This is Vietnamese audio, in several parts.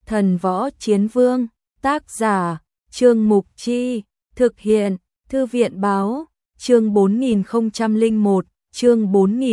Thần Võ Chiến Vương, tác giả, Trương Mục Chi, thực hiện, Thư viện Báo, chương 4001, chương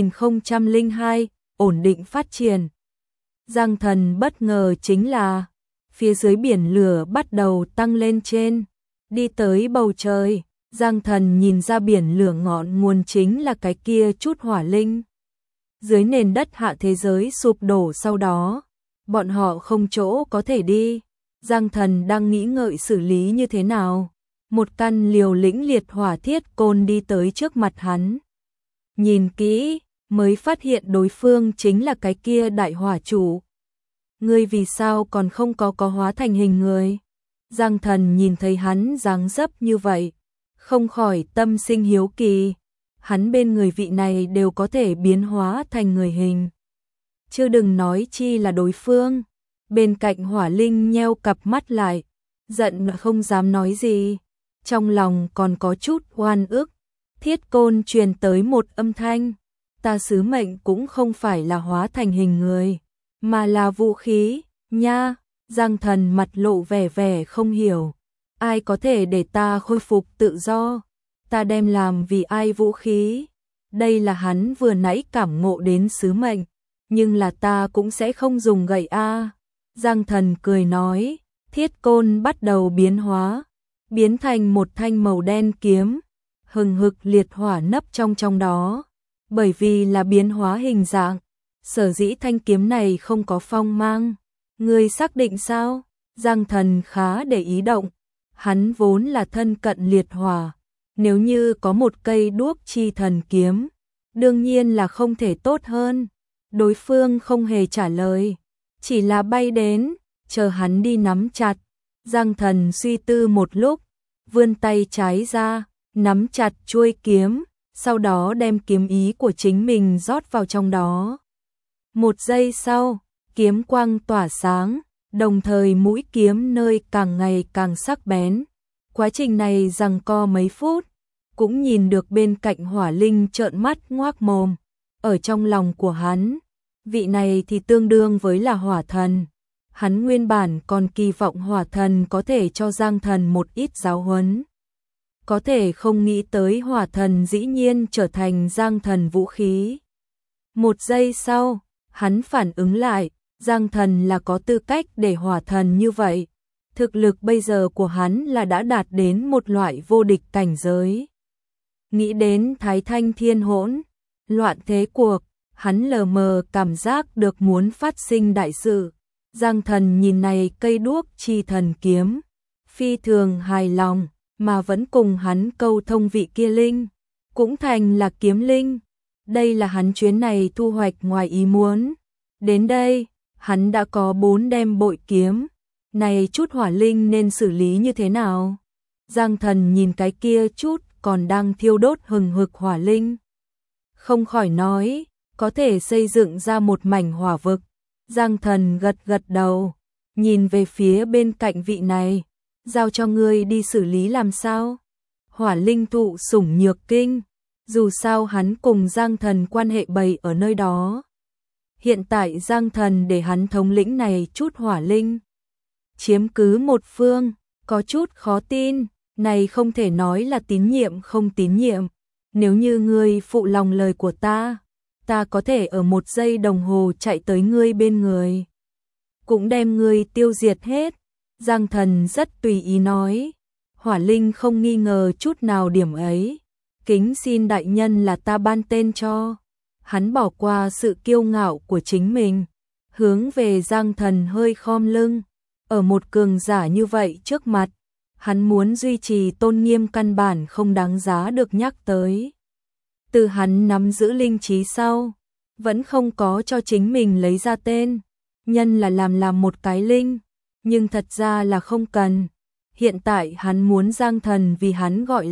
4002, ổn định phát triển. Giang Thần bất ngờ chính là, phía dưới biển lửa bắt đầu tăng lên trên, đi tới bầu trời. Giang Thần nhìn ra biển lửa ngọn nguồn chính là cái kia chút hỏa linh. Dưới nền đất hạ thế giới sụp đổ sau đó, bọn họ không chỗ có thể đi. Giang Thần đang nghĩ ngợi xử lý như thế nào. Một căn liều lĩnh liệt hỏa thiết côn đi tới trước mặt hắn. Nhìn kỹ, mới phát hiện đối phương chính là cái kia đại hỏa chủ. Ngươi vì sao còn không có hóa thành hình người? Giang Thần nhìn thấy hắn dáng dấp như vậy, không khỏi tâm sinh hiếu kỳ. Hắn bên người vị này đều có thể biến hóa thành người hình, chứ đừng nói chi là đối phương. Bên cạnh hỏa linh nheo cặp mắt lại, giận không dám nói gì, trong lòng còn có chút oan ức. Thiết côn truyền tới một âm thanh, ta sứ mệnh cũng không phải là hóa thành hình người, mà là vũ khí, nha. Giang Thần mặt lộ vẻ không hiểu, ai có thể để ta khôi phục tự do, ta đem làm vì ai vũ khí. Đây là hắn vừa nãy cảm ngộ đến sứ mệnh, nhưng là ta cũng sẽ không dùng gậy a. Giang Thần cười nói, thiết côn bắt đầu biến hóa, biến thành một thanh màu đen kiếm, hừng hực liệt hỏa nấp trong đó. Bởi vì là biến hóa hình dạng, sở dĩ thanh kiếm này không có phong mang. Ngươi xác định sao? Giang Thần khá để ý động, hắn vốn là thân cận liệt hỏa, nếu như có một cây đuốc chi thần kiếm, đương nhiên là không thể tốt hơn. Đối phương không hề trả lời, chỉ là bay đến, chờ hắn đi nắm chặt. Giang Thần suy tư một lúc, vươn tay trái ra, nắm chặt chuôi kiếm, sau đó đem kiếm ý của chính mình rót vào trong đó. Một giây sau, kiếm quang tỏa sáng, đồng thời mũi kiếm nơi càng ngày càng sắc bén. Quá trình này giằng co mấy phút, cũng nhìn được bên cạnh hỏa linh trợn mắt ngoác mồm. Ở trong lòng của hắn, vị này thì tương đương với là hỏa thần. Hắn nguyên bản còn kỳ vọng hỏa thần có thể cho Giang Thần một ít giáo huấn. Có thể không nghĩ tới hỏa thần dĩ nhiên trở thành Giang Thần vũ khí. Một giây sau, hắn phản ứng lại, Giang Thần là có tư cách để hỏa thần như vậy. Thực lực bây giờ của hắn là đã đạt đến một loại vô địch cảnh giới. Nghĩ đến Thái Thanh Thiên Hỗn loạn thế cuộc, hắn lờ mờ cảm giác được muốn phát sinh đại sự. Giang Thần nhìn này cây đuốc chi thần kiếm, phi thường hài lòng, mà vẫn cùng hắn câu thông vị kia linh, cũng thành là kiếm linh. Đây là hắn chuyến này thu hoạch ngoài ý muốn. Đến đây, hắn đã có 4 đem bội kiếm, này chút hỏa linh nên xử lý như thế nào? Giang Thần nhìn cái kia chút còn đang thiêu đốt hừng hực hỏa linh, không khỏi nói, có thể xây dựng ra một mảnh hỏa vực. Giang Thần gật đầu, nhìn về phía bên cạnh vị này, giao cho ngươi đi xử lý làm sao? Hỏa linh thụ sủng nhược kinh, dù sao hắn cùng Giang Thần quan hệ bày ở nơi đó. Hiện tại Giang Thần để hắn thống lĩnh này chút hỏa linh, chiếm cứ một phương, có chút khó tin. Này không thể nói là tín nhiệm không tín nhiệm. Nếu như ngươi phụ lòng lời của ta có thể ở 1 giây đồng hồ chạy tới ngươi bên người, cũng đem ngươi tiêu diệt hết. Giang Thần rất tùy ý nói, hỏa linh không nghi ngờ chút nào điểm ấy. Kính xin đại nhân là ta ban tên cho. Hắn bỏ qua sự kiêu ngạo của chính mình, hướng về Giang Thần hơi khom lưng. Ở một cường giả như vậy trước mặt, hắn muốn duy trì tôn nghiêm căn bản không đáng giá được nhắc tới. Từ hắn nắm giữ linh trí sau, vẫn không có cho chính mình lấy ra tên, nhân là làm một cái linh, nhưng thật ra là không cần. Hiện tại hắn muốn Giang Thần vì hắn gọi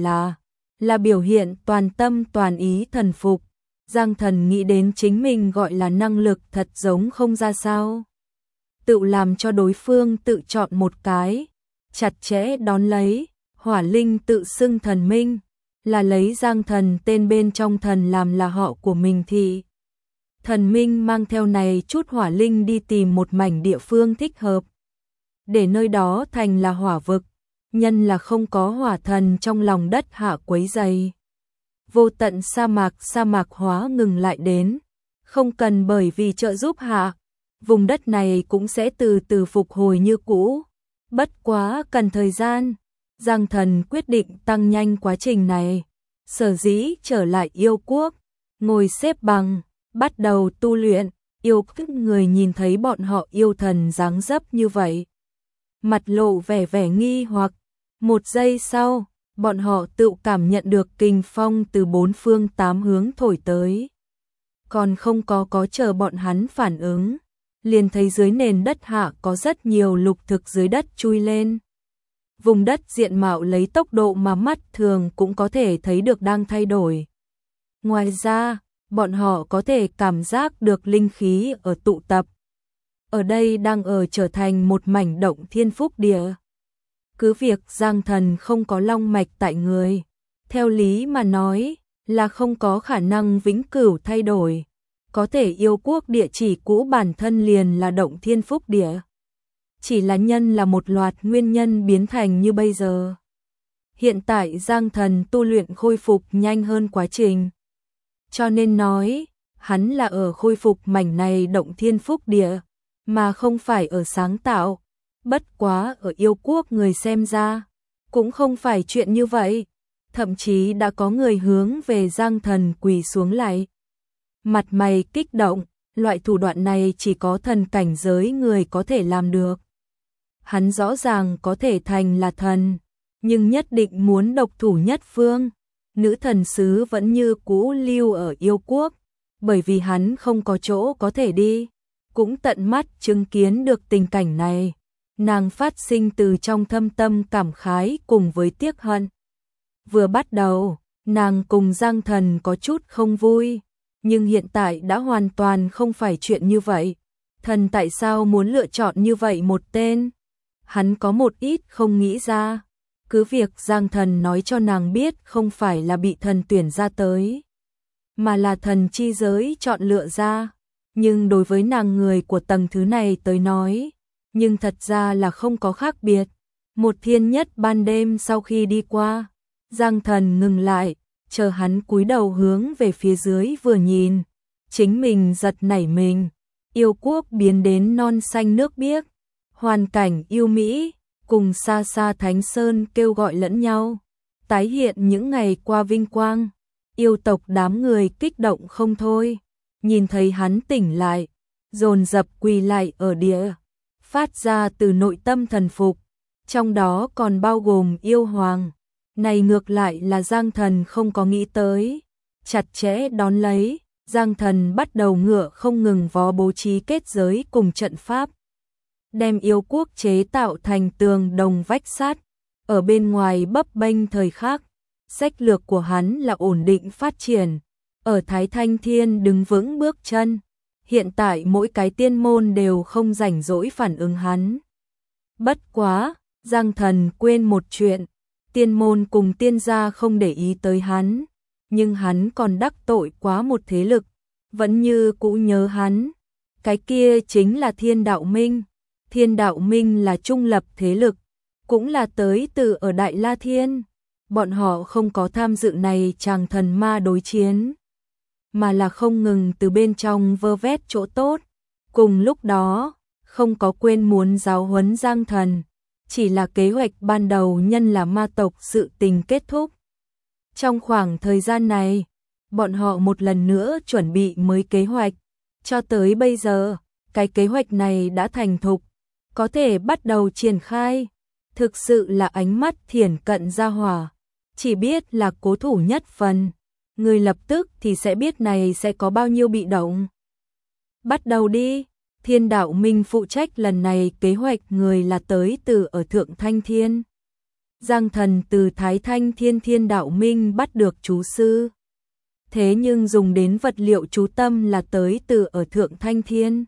là biểu hiện toàn tâm toàn ý thần phục. Giang Thần nghĩ đến chính mình gọi là năng lực thật giống không ra sao, tự làm cho đối phương tự chọn một cái, chặt chẽ đón lấy. Hỏa linh tự xưng thần minh, là lấy Giang Thần tên bên trong thần làm là họ của mình thì thần minh mang theo này chút hỏa linh đi tìm một mảnh địa phương thích hợp. để nơi đó thành là hỏa vực, nhân là không có hỏa thần trong lòng đất hạ quấy rầy. Vô tận sa mạc hóa ngừng lại đến, không cần bởi vì trợ giúp hạ, vùng đất này cũng sẽ từ từ phục hồi như cũ. Bất quá cần thời gian, Giang Thần quyết định tăng nhanh quá trình này. Sở dĩ trở lại yêu quốc, ngồi xếp bằng, bắt đầu tu luyện, yêu quốc người nhìn thấy bọn họ yêu thần dáng dấp như vậy. Mặt lộ vẻ nghi hoặc, một giây sau, bọn họ tự cảm nhận được kình phong từ bốn phương tám hướng thổi tới. Còn không có chờ bọn hắn phản ứng, liền thấy dưới nền đất hạ có rất nhiều lục thực dưới đất chui lên. Vùng đất diện mạo lấy tốc độ mà mắt thường cũng có thể thấy được đang thay đổi. Ngoài ra, bọn họ có thể cảm giác được linh khí ở tụ tập. Ở đây đang trở thành một mảnh động thiên phúc địa. Cứ việc Giang Thần không có long mạch tại người, theo lý mà nói là không có khả năng vĩnh cửu thay đổi. Có thể yêu quốc địa chỉ cũ bản thân liền là động thiên phúc địa. Chỉ là nhân là một loạt nguyên nhân biến thành như bây giờ. Hiện tại Giang Thần tu luyện khôi phục nhanh hơn quá trình. Cho nên nói, hắn là ở khôi phục mảnh này động thiên phúc địa, mà không phải ở sáng tạo. Bất quá ở yêu quốc người xem ra, cũng không phải chuyện như vậy. Thậm chí đã có người hướng về Giang Thần quỳ xuống lại. Mặt mày kích động, loại thủ đoạn này chỉ có thần cảnh giới người có thể làm được. Hắn rõ ràng có thể thành là thần, nhưng nhất định muốn độc thủ nhất phương. Nữ thần sứ vẫn như cũ lưu ở yêu quốc, bởi vì hắn không có chỗ có thể đi. Cũng tận mắt chứng kiến được tình cảnh này, nàng phát sinh từ trong thâm tâm cảm khái cùng với tiếc hận. Vừa bắt đầu, nàng cùng Giang Thần có chút không vui, nhưng hiện tại đã hoàn toàn không phải chuyện như vậy. Thần tại sao muốn lựa chọn như vậy một tên? Hắn có một ít không nghĩ ra. Cứ việc Giang Thần nói cho nàng biết không phải là bị thần tuyển ra tới, mà là thần chi giới chọn lựa ra. Nhưng đối với nàng người của tầng thứ này tới nói, nhưng thật ra là không có khác biệt. Một thiên nhất ban đêm sau khi đi qua, Giang Thần ngừng lại, chờ hắn cúi đầu hướng về phía dưới vừa nhìn, chính mình giật nảy mình. Yêu quốc biến đến non xanh nước biếc, hoàn cảnh yêu mỹ, cùng xa xa Thánh Sơn kêu gọi lẫn nhau, tái hiện những ngày qua vinh quang. Yêu tộc đám người kích động không thôi, nhìn thấy hắn tỉnh lại, dồn dập quỳ lại ở địa, phát ra từ nội tâm thần phục, trong đó còn bao gồm yêu hoàng. Này ngược lại là Giang Thần không có nghĩ tới. Chặt chẽ đón lấy, Giang Thần bắt đầu ngựa không ngừng vó bố trí kết giới cùng trận pháp, đem yêu quốc chế tạo thành tường đồng vách sắt, ở bên ngoài bấp bênh thời khắc. Sách lược của hắn là ổn định phát triển, ở Thái Thanh Thiên đứng vững bước chân. Hiện tại mỗi cái tiên môn đều không rảnh rỗi phản ứng hắn. Bất quá, Giang Thần quên một chuyện, tiên môn cùng tiên gia không để ý tới hắn, nhưng hắn còn đắc tội quá một thế lực, vẫn như cũ nhớ hắn. Cái kia chính là Thiên Đạo Minh. Thiên Đạo Minh là trung lập thế lực, cũng là tới từ ở Đại La Thiên. Bọn họ không có tham dự này chàng thần ma đối chiến, mà là không ngừng từ bên trong vơ vét chỗ tốt. Cùng lúc đó, không có quên muốn giáo huấn Giang Thần, chỉ là kế hoạch ban đầu nhân là ma tộc sự tình kết thúc. Trong khoảng thời gian này, bọn họ một lần nữa chuẩn bị mới kế hoạch. Cho tới bây giờ, cái kế hoạch này đã thành thục, có thể bắt đầu triển khai. Thực sự là ánh mắt thiển cận gia hỏa, chỉ biết là cố thủ nhất phần, người lập tức thì sẽ biết này sẽ có bao nhiêu bị động. Bắt đầu đi. Thiên Đạo Minh phụ trách lần này kế hoạch người là tới từ ở Thượng Thanh Thiên. Giang Thần từ Thái Thanh Thiên Thiên Đạo Minh bắt được chú sư. Thế nhưng dùng đến vật liệu chú tâm là tới từ ở Thượng Thanh Thiên.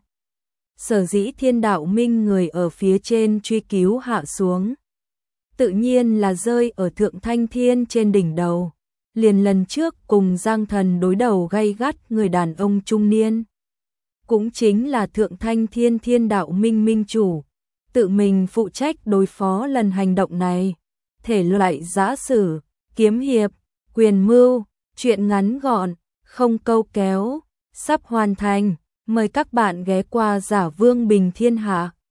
Sở dĩ Thiên Đạo Minh người ở phía trên truy cứu hạ xuống, tự nhiên là rơi ở Thượng Thanh Thiên trên đỉnh đầu. Liền lần trước cùng Giang Thần đối đầu gay gắt người đàn ông trung niên, cũng chính là Thượng Thanh Thiên Thiên Đạo Minh minh chủ. tự mình phụ trách đối phó lần hành động này. Thể loại giã sử, kiếm hiệp, quyền mưu, truyện ngắn gọn, không câu kéo, sắp hoàn thành. Mời các bạn ghé qua Giả Vương Bình Thiên Hạ.